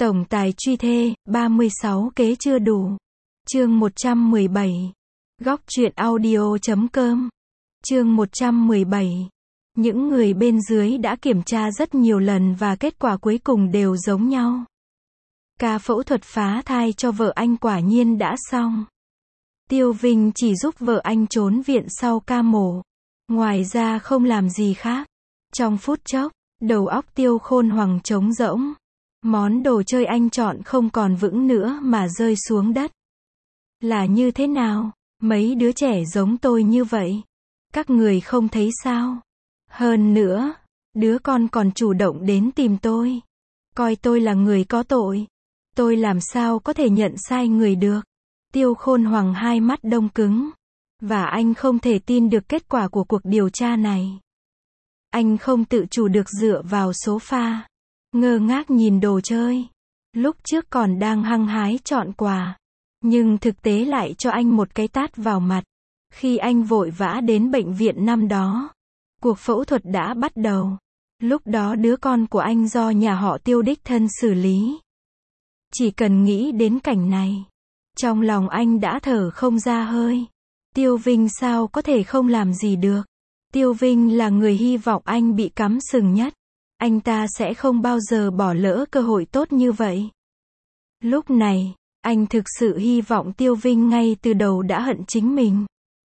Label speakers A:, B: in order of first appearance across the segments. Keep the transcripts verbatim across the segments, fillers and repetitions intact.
A: Tổng tài truy thê, ba mươi sáu kế chưa đủ. Chương một trăm mười bảy. Góc truyện audio chấm com. Chương một trăm mười bảy. Những người bên dưới đã kiểm tra rất nhiều lần và kết quả cuối cùng đều giống nhau. Ca phẫu thuật phá thai cho vợ anh quả nhiên đã xong. Tiêu Vinh chỉ giúp vợ anh trốn viện sau ca mổ. Ngoài ra không làm gì khác. Trong phút chốc, đầu óc Tiêu Khôn Hoàng trống rỗng. Món đồ chơi anh chọn không còn vững nữa mà rơi xuống đất. Là như thế nào? Mấy đứa trẻ giống tôi như vậy. Các người không thấy sao? Hơn nữa, đứa con còn chủ động đến tìm tôi. Coi tôi là người có tội. Tôi làm sao có thể nhận sai người được? Tiêu Khôn Hoàng hai mắt đông cứng. Và anh không thể tin được kết quả của cuộc điều tra này. Anh không tự chủ được dựa vào sofa. Ngơ ngác nhìn đồ chơi. Lúc trước còn đang hăng hái chọn quà. Nhưng thực tế lại cho anh một cái tát vào mặt. Khi anh vội vã đến bệnh viện năm đó. Cuộc phẫu thuật đã bắt đầu. Lúc đó đứa con của anh do nhà họ Tiêu đích thân xử lý. Chỉ cần nghĩ đến cảnh này. Trong lòng anh đã thở không ra hơi. Tiêu Vinh sao có thể không làm gì được. Tiêu Vinh là người hy vọng anh bị cắm sừng nhất. Anh ta sẽ không bao giờ bỏ lỡ cơ hội tốt như vậy. Lúc này, anh thực sự hy vọng Tiêu Vinh ngay từ đầu đã hận chính mình.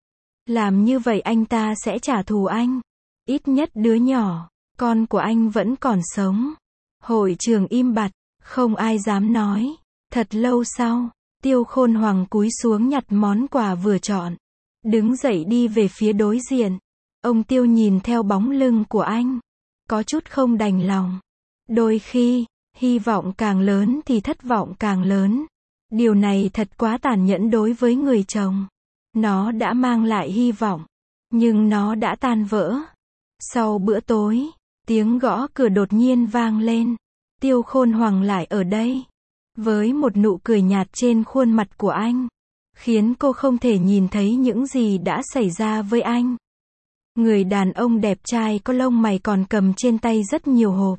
A: Làm như vậy anh ta sẽ trả thù anh. Ít nhất đứa nhỏ, con của anh vẫn còn sống. Hội trường im bặt, không ai dám nói. Thật lâu sau, Tiêu Khôn Hoàng cúi xuống nhặt món quà vừa chọn. Đứng dậy đi về phía đối diện. Ông Tiêu nhìn theo bóng lưng của anh. Có chút không đành lòng. Đôi khi, hy vọng càng lớn thì thất vọng càng lớn. Điều này thật quá tàn nhẫn đối với người chồng. Nó đã mang lại hy vọng. Nhưng nó đã tan vỡ. Sau bữa tối, tiếng gõ cửa đột nhiên vang lên. Tiêu Khôn Hoàng lại ở đây. Với một nụ cười nhạt trên khuôn mặt của anh. Khiến cô không thể nhìn thấy những gì đã xảy ra với anh. Người đàn ông đẹp trai có lông mày còn cầm trên tay rất nhiều hộp.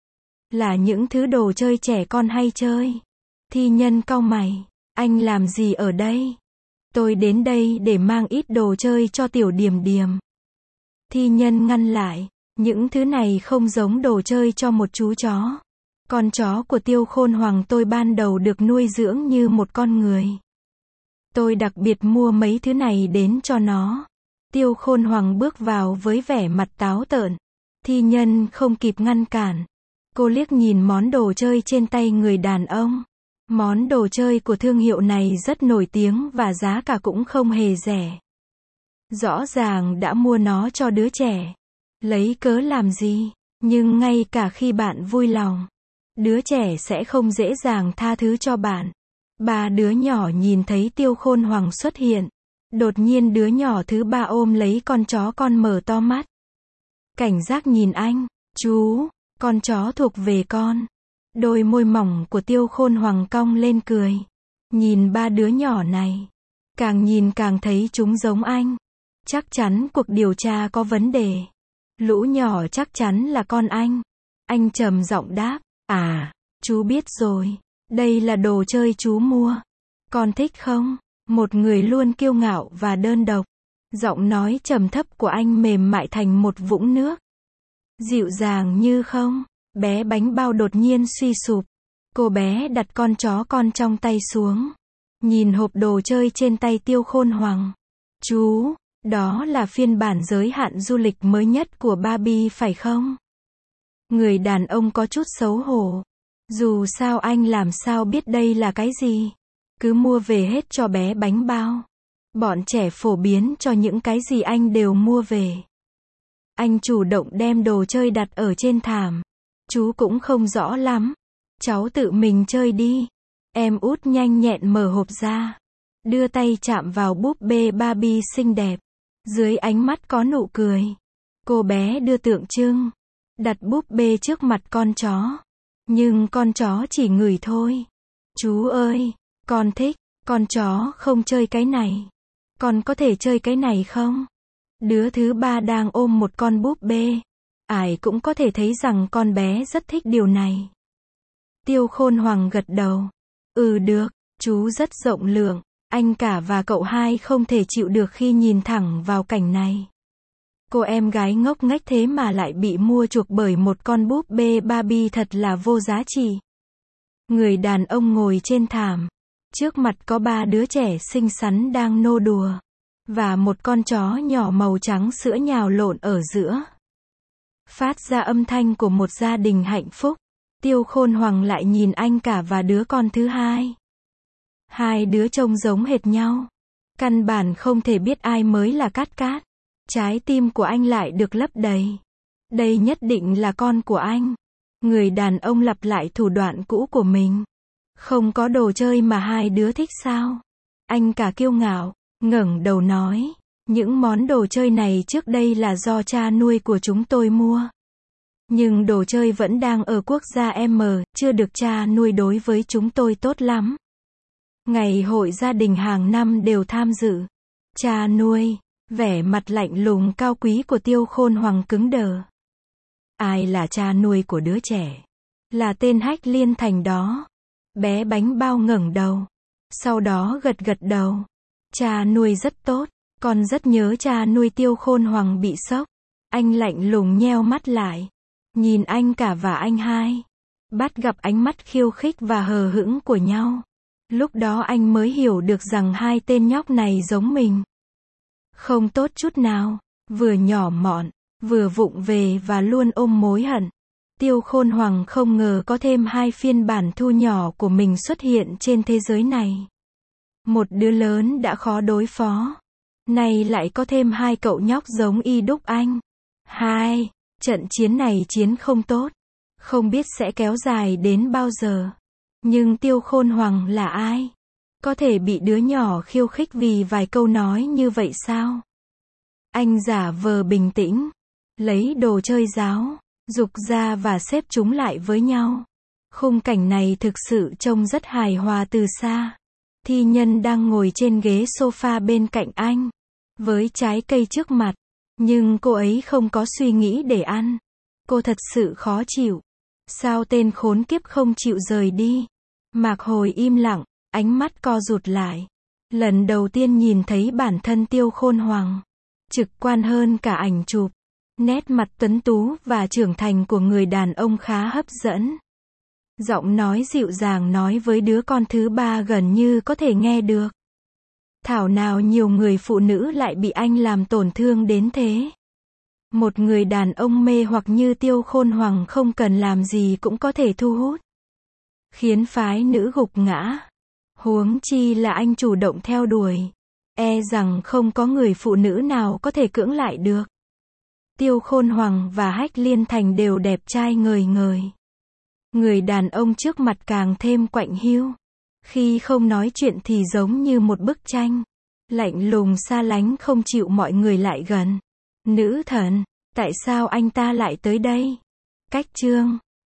A: Là những thứ đồ chơi trẻ con hay chơi. Thi Nhân cau mày. Anh làm gì ở đây? Tôi đến đây để mang ít đồ chơi cho Tiểu Điềm Điềm. Thi Nhân ngăn lại. Những thứ này không giống đồ chơi cho một chú chó. Con chó của Tiêu Khôn Hoàng tôi ban đầu được nuôi dưỡng như một con người. Tôi đặc biệt mua mấy thứ này đến cho nó. Tiêu Khôn Hoàng bước vào với vẻ mặt táo tợn. Thi Nhân không kịp ngăn cản. Cô liếc nhìn món đồ chơi trên tay người đàn ông. Món đồ chơi của thương hiệu này rất nổi tiếng và giá cả cũng không hề rẻ. Rõ ràng đã mua nó cho đứa trẻ. Lấy cớ làm gì? Nhưng ngay cả khi bạn vui lòng, đứa trẻ sẽ không dễ dàng tha thứ cho bạn. Ba đứa nhỏ nhìn thấy Tiêu Khôn Hoàng xuất hiện. Đột nhiên đứa nhỏ thứ ba ôm lấy con chó con mở to mắt. Cảnh giác nhìn anh. Chú, con chó thuộc về con. Đôi môi mỏng của Tiêu Khôn Hoàng cong lên cười. Nhìn ba đứa nhỏ này. Càng nhìn càng thấy chúng giống anh. Chắc chắn cuộc điều tra có vấn đề. Lũ nhỏ chắc chắn là con anh. Anh trầm giọng đáp. À, chú biết rồi. Đây là đồ chơi chú mua. Con thích không? Một người luôn kiêu ngạo và đơn độc. Giọng nói trầm thấp của anh mềm mại thành một vũng nước. Dịu dàng như không. Bé Bánh Bao đột nhiên suy sụp. Cô bé đặt con chó con trong tay xuống. Nhìn hộp đồ chơi trên tay Tiêu Khôn Hoàng. Chú, đó là phiên bản giới hạn du lịch mới nhất của Barbie phải không? Người đàn ông có chút xấu hổ. Dù sao anh làm sao biết đây là cái gì? Cứ mua về hết cho bé Bánh Bao. Bọn trẻ phổ biến cho những cái gì anh đều mua về. Anh chủ động đem đồ chơi đặt ở trên thảm. Chú cũng không rõ lắm. Cháu tự mình chơi đi. Em út nhanh nhẹn mở hộp ra. Đưa tay chạm vào búp bê Barbie xinh đẹp. Dưới ánh mắt có nụ cười. Cô bé đưa tượng trưng. Đặt búp bê trước mặt con chó. Nhưng con chó chỉ ngửi thôi. Chú ơi, con thích. Con chó không chơi cái này. Con có thể chơi cái này không? Đứa thứ ba đang ôm một con búp bê. Ai cũng có thể thấy rằng con bé rất thích điều này. Tiêu Khôn Hoàng gật đầu. Ừ được, chú rất rộng lượng. Anh cả và cậu hai không thể chịu được khi nhìn thẳng vào cảnh này. Cô em gái ngốc nghếch thế mà lại bị mua chuộc bởi một con búp bê Barbie thật là vô giá trị. Người đàn ông ngồi trên thảm. Trước mặt có ba đứa trẻ xinh xắn đang nô đùa. Và một con chó nhỏ màu trắng sữa nhào lộn ở giữa. Phát ra âm thanh của một gia đình hạnh phúc. Tiêu Khôn Hoàng lại nhìn anh cả và đứa con thứ hai. Hai đứa trông giống hệt nhau. Căn bản không thể biết ai mới là Cát Cát. Trái tim của anh lại được lấp đầy. Đây nhất định là con của anh. Người đàn ông lặp lại thủ đoạn cũ của mình. Không có đồ chơi mà hai đứa thích sao? Anh cả kiêu ngạo, ngẩng đầu nói. Những món đồ chơi này trước đây là do cha nuôi của chúng tôi mua. Nhưng đồ chơi vẫn đang ở quốc gia M, chưa được cha nuôi đối với chúng tôi tốt lắm. Ngày hội gia đình hàng năm đều tham dự. Cha nuôi, vẻ mặt lạnh lùng cao quý của Tiêu Khôn Hoàng cứng đờ. Ai là cha nuôi của đứa trẻ? Là tên Hách Liên Thành đó. Bé bánh bao ngẩng đầu. Sau đó gật gật đầu. Cha nuôi rất tốt. Con rất nhớ cha nuôi. Tiêu Khôn Hoàng bị sốc. Anh lạnh lùng nheo mắt lại. Nhìn anh cả và anh hai. Bắt gặp ánh mắt khiêu khích và hờ hững của nhau. Lúc đó anh mới hiểu được rằng hai tên nhóc này giống mình. Không tốt chút nào. Vừa nhỏ mọn, vừa vụng về và luôn ôm mối hận. Tiêu Khôn Hoàng không ngờ có thêm hai phiên bản thu nhỏ của mình xuất hiện trên thế giới này. Một đứa lớn đã khó đối phó. Nay lại có thêm hai cậu nhóc giống y đúc anh. Hai, trận chiến này chiến không tốt. Không biết sẽ kéo dài đến bao giờ. Nhưng Tiêu Khôn Hoàng là ai? Có thể bị đứa nhỏ khiêu khích vì vài câu nói như vậy sao? Anh giả vờ bình tĩnh. Lấy đồ chơi giáo. Giục ra và xếp chúng lại với nhau. Khung cảnh này thực sự trông rất hài hòa từ xa. Thi Nhân đang ngồi trên ghế sofa bên cạnh anh. Với trái cây trước mặt. Nhưng cô ấy không có suy nghĩ để ăn. Cô thật sự khó chịu. Sao tên khốn kiếp không chịu rời đi? Mạc Hồi im lặng, ánh mắt co rụt lại. Lần đầu tiên nhìn thấy bản thân Tiêu Khôn Hoàng. Trực quan hơn cả ảnh chụp. Nét mặt tuấn tú và trưởng thành của người đàn ông khá hấp dẫn. Giọng nói dịu dàng nói với đứa con thứ ba gần như có thể nghe được. Thảo nào nhiều người phụ nữ lại bị anh làm tổn thương đến thế. Một người đàn ông mê hoặc như Tiêu Khôn Hoàng không cần làm gì cũng có thể thu hút. Khiến phái nữ gục ngã. Huống chi là anh chủ động theo đuổi. E rằng không có người phụ nữ nào có thể cưỡng lại được. Tiêu Khôn Hoàng và Hách Liên Thành đều đẹp trai ngời ngời. Người đàn ông trước mặt càng thêm quạnh hiu. Khi không nói chuyện thì giống như một bức tranh. Lạnh lùng xa lánh không chịu mọi người lại gần. Nữ thần, tại sao anh ta lại tới đây? Cách chương